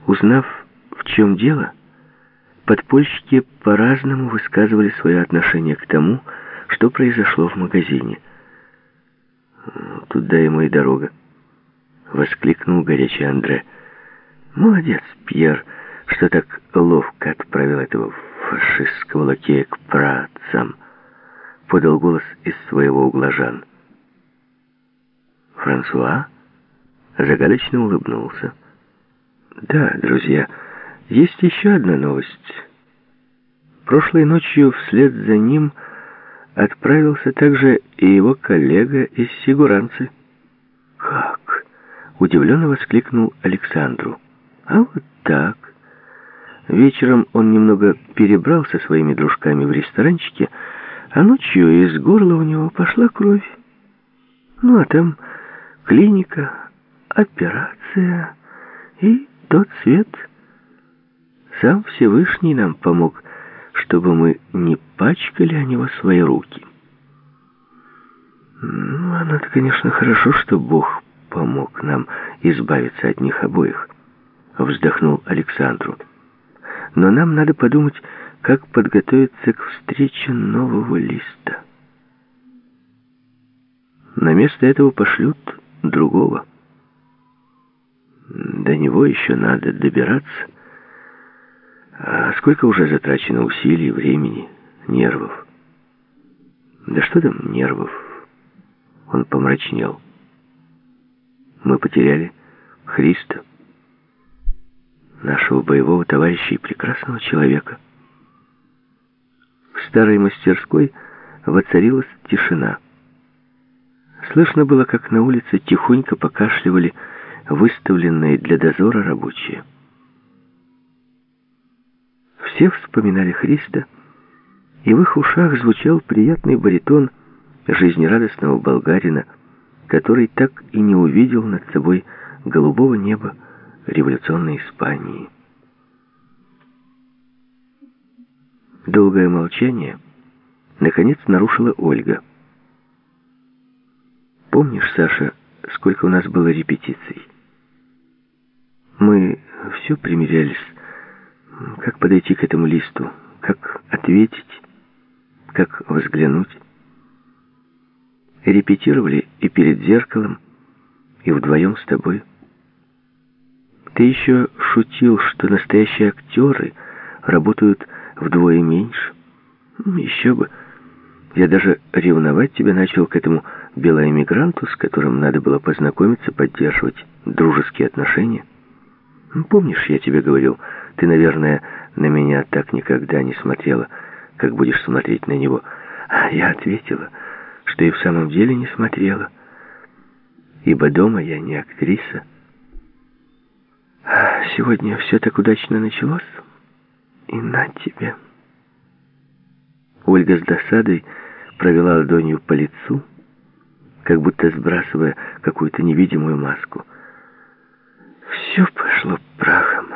Узнав, в чем дело, подпольщики по-разному высказывали свое отношение к тому, что произошло в магазине. «Туда ему и дорога», — воскликнул горячий Андре. «Молодец, Пьер, что так ловко отправил этого фашистского лакея к праотцам», — подал голос из своего угла Жан. Франсуа загадочно улыбнулся. «Да, друзья, есть еще одна новость. Прошлой ночью вслед за ним отправился также и его коллега из Сигуранцы». «Как?» — удивленно воскликнул Александру. «А вот так. Вечером он немного перебрал со своими дружками в ресторанчике, а ночью из горла у него пошла кровь. Ну, а там клиника, операция и тот свет. Сам Всевышний нам помог, чтобы мы не пачкали о него свои руки». «Ну, оно-то, конечно, хорошо, что Бог помог нам избавиться от них обоих», — вздохнул Александру. «Но нам надо подумать, как подготовиться к встрече нового Листа. На место этого пошлют другого. До него еще надо добираться. А сколько уже затрачено усилий, времени, нервов?» «Да что там нервов?» Он помрачнел. «Мы потеряли Христа, нашего боевого товарища и прекрасного человека». В старой мастерской воцарилась тишина. Слышно было, как на улице тихонько покашливали выставленные для дозора рабочие. Все вспоминали Христа, и в их ушах звучал приятный баритон жизнерадостного болгарина, который так и не увидел над собой голубого неба революционной Испании. Долгое молчание наконец нарушила Ольга. «Помнишь, Саша, сколько у нас было репетиций? Мы все примерялись, как подойти к этому Листу, как ответить, как взглянуть. Репетировали и перед зеркалом, и вдвоем с тобой. Ты еще шутил, что настоящие актеры работают вдвое меньше. Еще бы. Я даже ревновать тебя начал к этому белоэмигранту, с которым надо было познакомиться, поддерживать дружеские отношения. Помнишь, я тебе говорил, ты, наверное, на меня так никогда не смотрела, как будешь смотреть на него. А я ответила, что и в самом деле не смотрела, ибо дома я не актриса. А сегодня все так удачно началось, и на тебе». Ольга с досадой провела ладонью по лицу, как будто сбрасывая какую-то невидимую маску. «Все пошло прахом.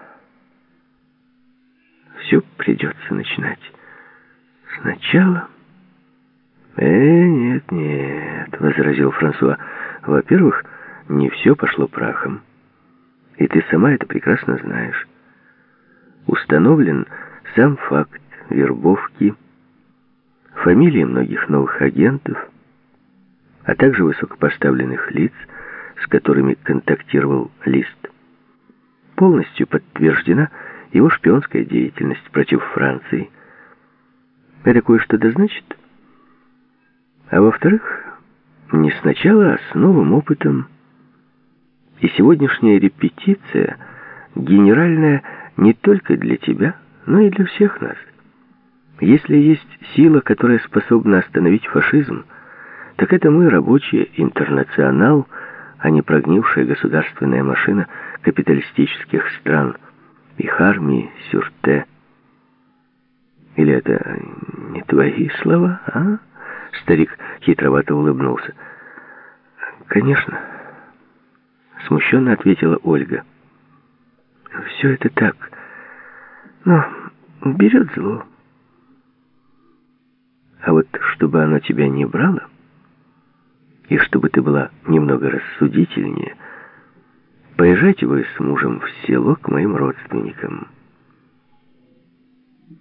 Все придется начинать сначала». Нет, — возразил Франсуа. «Во-первых, не все пошло прахом. И ты сама это прекрасно знаешь. Установлен сам факт вербовки, фамилии многих новых агентов, а также высокопоставленных лиц, с которыми контактировал Лист. Полностью подтверждена его шпионская деятельность против Франции. Это кое-что да значит. А во-вторых, не сначала, а с новым опытом. И сегодняшняя репетиция генеральная не только для тебя, но и для всех нас. Если есть сила, которая способна остановить фашизм, так это мы, рабочие, интернационал, а не прогнившая государственная машина капиталистических стран, их армии, сюрте. Или это не твои слова, а?» Старик хитровато улыбнулся. «Конечно», — смущенно ответила Ольга. «Все это так, но берет зло. А вот чтобы оно тебя не брало, и чтобы ты была немного рассудительнее, Поезжайте вы с мужем в село к моим родственникам.